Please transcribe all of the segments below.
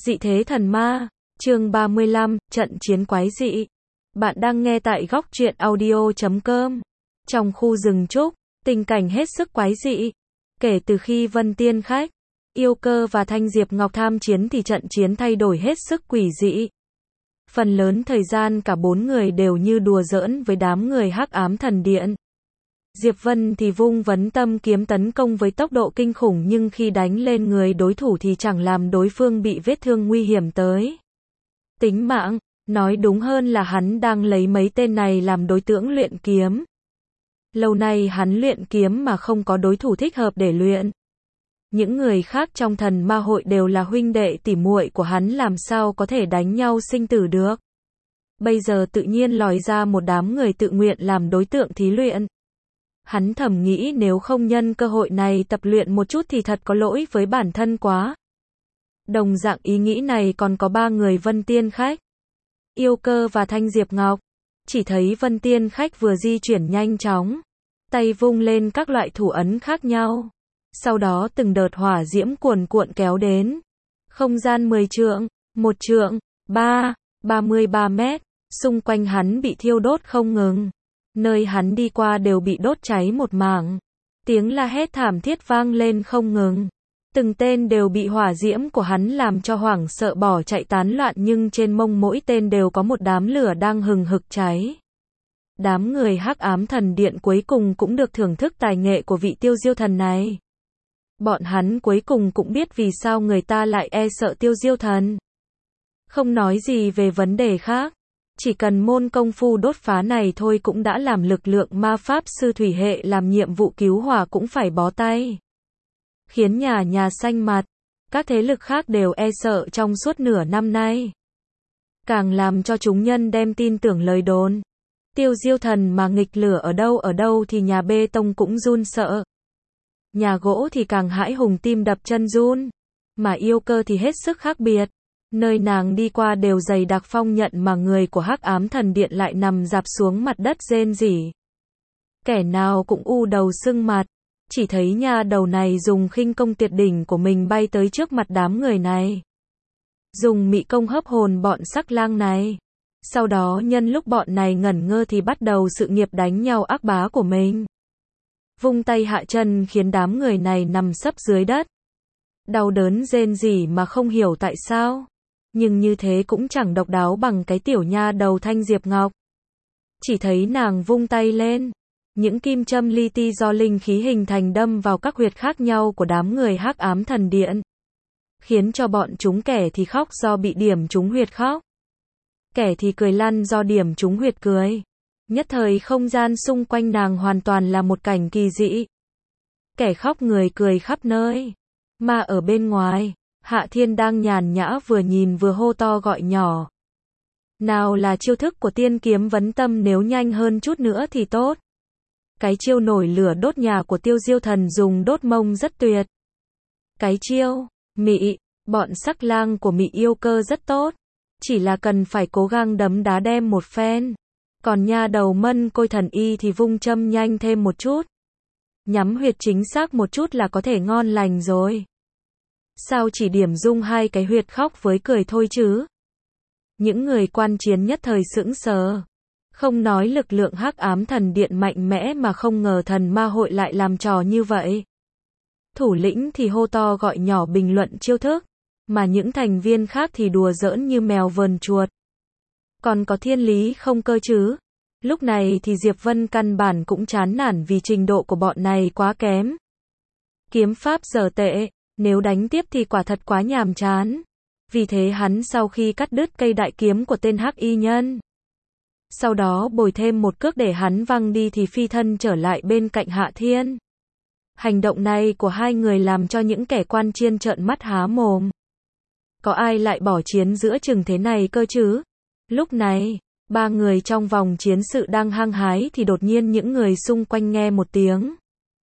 Dị thế thần ma, chương 35, trận chiến quái dị. Bạn đang nghe tại góc truyện audio.com. Trong khu rừng trúc, tình cảnh hết sức quái dị. Kể từ khi Vân Tiên Khách, Yêu Cơ và Thanh Diệp Ngọc tham chiến thì trận chiến thay đổi hết sức quỷ dị. Phần lớn thời gian cả bốn người đều như đùa giỡn với đám người Hắc Ám Thần Điện. Diệp Vân thì vung vấn tâm kiếm tấn công với tốc độ kinh khủng, nhưng khi đánh lên người đối thủ thì chẳng làm đối phương bị vết thương nguy hiểm tới tính mạng. Nói đúng hơn là hắn đang lấy mấy tên này làm đối tượng luyện kiếm. Lâu nay hắn luyện kiếm mà không có đối thủ thích hợp để luyện. Những người khác trong thần ma hội đều là huynh đệ tỉ muội của hắn, làm sao có thể đánh nhau sinh tử được. Bây giờ tự nhiên lòi ra một đám người tự nguyện làm đối tượng thí luyện. Hắn thầm nghĩ nếu không nhân cơ hội này tập luyện một chút thì thật có lỗi với bản thân quá. Đồng dạng ý nghĩ này còn có ba người Vân Tiên Khách, Yêu Cơ và Thanh Diệp Ngọc. Chỉ thấy Vân Tiên Khách vừa di chuyển nhanh chóng, tay vung lên các loại thủ ấn khác nhau. Sau đó từng đợt hỏa diễm cuồn cuộn kéo đến. Không gian 10 trượng, 1 trượng, 33 mét, xung quanh hắn bị thiêu đốt không ngừng. Nơi hắn đi qua đều bị đốt cháy một mảng. Tiếng la hét thảm thiết vang lên không ngừng. Từng tên đều bị hỏa diễm của hắn làm cho hoảng sợ bỏ chạy tán loạn, nhưng trên mông mỗi tên đều có một đám lửa đang hừng hực cháy. Đám người Hắc Ám Thần Điện cuối cùng cũng được thưởng thức tài nghệ của vị Tiêu Diêu Thần này. Bọn hắn cuối cùng cũng biết vì sao người ta lại e sợ Tiêu Diêu Thần. Không nói gì về vấn đề khác, chỉ cần môn công phu đốt phá này thôi cũng đã làm lực lượng ma pháp sư thủy hệ làm nhiệm vụ cứu hỏa cũng phải bó tay. Khiến nhà xanh mặt, các thế lực khác đều e sợ trong suốt nửa năm nay. Càng làm cho chúng nhân đem tin tưởng lời đồn. Tiêu Diêu Thần mà nghịch lửa ở đâu thì nhà bê tông cũng run sợ. Nhà gỗ thì càng hãi hùng tim đập chân run. Mà Yêu Cơ thì hết sức khác biệt. Nơi nàng đi qua đều dày đặc phong nhận mà người của Hắc Ám Thần Điện lại nằm rạp xuống mặt đất rên rỉ. Kẻ nào cũng u đầu sưng mặt. Chỉ thấy nha đầu này dùng khinh công tuyệt đỉnh của mình bay tới trước mặt đám người này. Dùng mị công hấp hồn bọn sắc lang này. Sau đó nhân lúc bọn này ngẩn ngơ thì bắt đầu sự nghiệp đánh nhau ác bá của mình. Vung tay hạ chân khiến đám người này nằm sấp dưới đất. Đau đớn rên rỉ mà không hiểu tại sao. Nhưng như thế cũng chẳng độc đáo bằng cái tiểu nha đầu Thanh Diệp Ngọc. Chỉ thấy nàng vung tay lên. Những kim châm li ti do linh khí hình thành đâm vào các huyệt khác nhau của đám người Hắc Ám Thần Điện. Khiến cho bọn chúng kẻ thì khóc do bị điểm trúng huyệt khóc. Kẻ thì cười lăn do điểm trúng huyệt cười. Nhất thời không gian xung quanh nàng hoàn toàn là một cảnh kỳ dị. Kẻ khóc người cười khắp nơi. Mà ở bên ngoài, Hạ Thiên đang nhàn nhã vừa nhìn vừa hô to gọi nhỏ. Nào là chiêu thức của tiên kiếm vấn tâm, nếu nhanh hơn chút nữa thì tốt. Cái chiêu nổi lửa đốt nhà của Tiêu Diêu Thần dùng đốt mông rất tuyệt. Cái chiêu mị, bọn sắc lang của mị Yêu Cơ rất tốt. Chỉ là cần phải cố gắng đấm đá đem một phen. Còn nha đầu Mân Côi Thần Y thì vung châm nhanh thêm một chút. Nhắm huyệt chính xác một chút là có thể ngon lành rồi. Sao chỉ điểm dung hai cái huyệt khóc với cười thôi chứ? Những người quan chiến nhất thời sững sờ. Không nói lực lượng Hắc Ám Thần Điện mạnh mẽ mà không ngờ thần ma hội lại làm trò như vậy. Thủ lĩnh thì hô to gọi nhỏ bình luận chiêu thức. Mà những thành viên khác thì đùa giỡn như mèo vờn chuột. Còn có thiên lý không cơ chứ? Lúc này thì Diệp Vân căn bản cũng chán nản vì trình độ của bọn này quá kém. Kiếm pháp dở tệ, nếu đánh tiếp thì quả thật quá nhàm chán. Vì thế hắn sau khi cắt đứt cây đại kiếm của tên Hắc Y Nhân, sau đó bồi thêm một cước để hắn văng đi thì phi thân trở lại bên cạnh Hạ Thiên. Hành động này của hai người làm cho những kẻ quan chiên trợn mắt há mồm. Có ai lại bỏ chiến giữa chừng thế này cơ chứ? Lúc này, ba người trong vòng chiến sự đang hăng hái thì đột nhiên những người xung quanh nghe một tiếng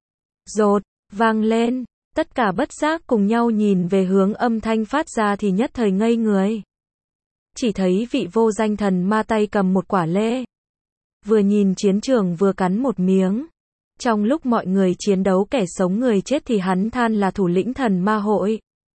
rột vang lên. Tất cả bất giác cùng nhau nhìn về hướng âm thanh phát ra thì nhất thời ngây người. Chỉ thấy vị vô danh thần ma tay cầm một quả lê. Vừa nhìn chiến trường vừa cắn một miếng. Trong lúc mọi người chiến đấu kẻ sống người chết thì hắn than là thủ lĩnh thần ma hội.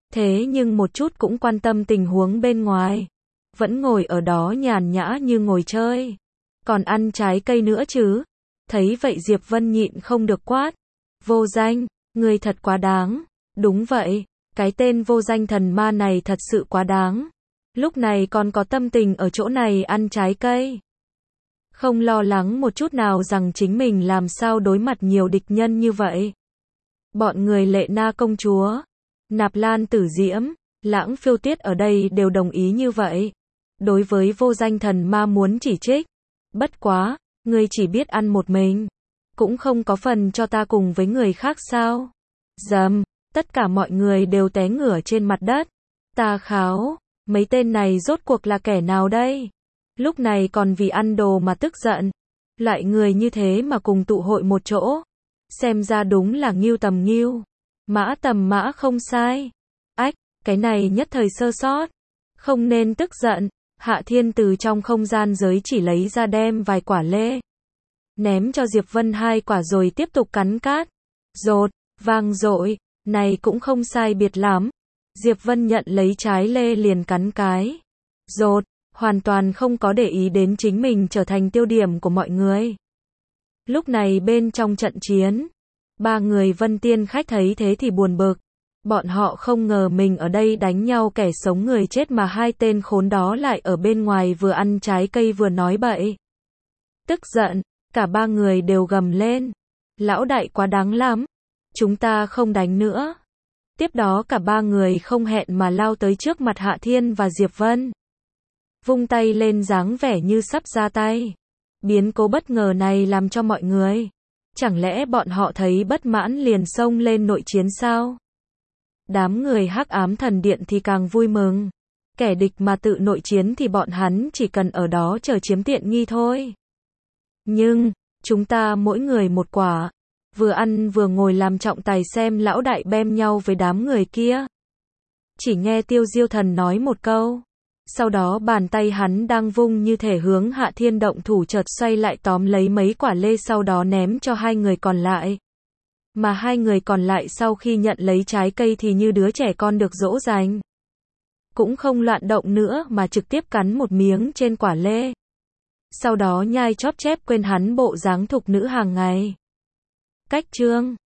Thế nhưng một chút cũng quan tâm tình huống bên ngoài. Vẫn ngồi ở đó nhàn nhã như ngồi chơi. Còn ăn trái cây nữa chứ. Thấy vậy Diệp Vân nhịn không được quát. Vô danh, ngươi thật quá đáng. Đúng vậy, cái tên vô danh thần ma này thật sự quá đáng. Lúc này còn có tâm tình ở chỗ này ăn trái cây. Không lo lắng một chút nào rằng chính mình làm sao đối mặt nhiều địch nhân như vậy. Bọn người Lệ Na công chúa, Nạp Lan Tử Diễm, Lãng Phiêu Tuyết ở đây đều đồng ý như vậy. Đối với vô danh thần ma muốn chỉ trích. Bất quá, ngươi chỉ biết ăn một mình. Cũng không có phần cho ta cùng với người khác sao? Dầm, tất cả mọi người đều té ngửa trên mặt đất. Ta kháo, mấy tên này rốt cuộc là kẻ nào đây? Lúc này còn vì ăn đồ mà tức giận. Loại người như thế mà cùng tụ hội một chỗ. Xem ra đúng là ngưu tầm ngưu. Mã tầm mã không sai. Ách, cái này nhất thời sơ sót. Không nên tức giận. Hạ Thiên từ trong không gian giới chỉ lấy ra đem vài quả lê. Ném cho Diệp Vân 2 quả rồi tiếp tục cắn cát. Rột, vang dội, này cũng không sai biệt lắm. Diệp Vân nhận lấy trái lê liền cắn cái. Rột, hoàn toàn không có để ý đến chính mình trở thành tiêu điểm của mọi người. Lúc này bên trong trận chiến, 3 người Vân Tiên khách thấy thế thì buồn bực. Bọn họ không ngờ mình ở đây đánh nhau kẻ sống người chết mà 2 tên khốn đó lại ở bên ngoài vừa ăn trái cây vừa nói bậy. Tức giận, cả 3 người đều gầm lên. Lão đại quá đáng lắm. Chúng ta không đánh nữa. Tiếp đó cả 3 người không hẹn mà lao tới trước mặt Hạ Thiên và Diệp Vân. Vung tay lên dáng vẻ như sắp ra tay. Biến cố bất ngờ này làm cho mọi người. Chẳng lẽ bọn họ thấy bất mãn liền xông lên nội chiến sao? Đám người Hắc Ám Thần Điện thì càng vui mừng. Kẻ địch mà tự nội chiến thì bọn hắn chỉ cần ở đó chờ chiếm tiện nghi thôi. Nhưng, chúng ta mỗi người một quả. Vừa ăn vừa ngồi làm trọng tài xem lão đại bem nhau với đám người kia. Chỉ nghe Tiêu Diêu Thần nói một câu. Sau đó bàn tay hắn đang vung như thể hướng Hạ Thiên động thủ chợt xoay lại tóm lấy mấy quả lê sau đó ném cho 2 người còn lại. Mà 2 người còn lại sau khi nhận lấy trái cây thì như đứa trẻ con được dỗ dành. Cũng không loạn động nữa mà trực tiếp cắn một miếng trên quả lê. Sau đó nhai chóp chép quên hắn bộ dáng thục nữ hàng ngày. Cách chương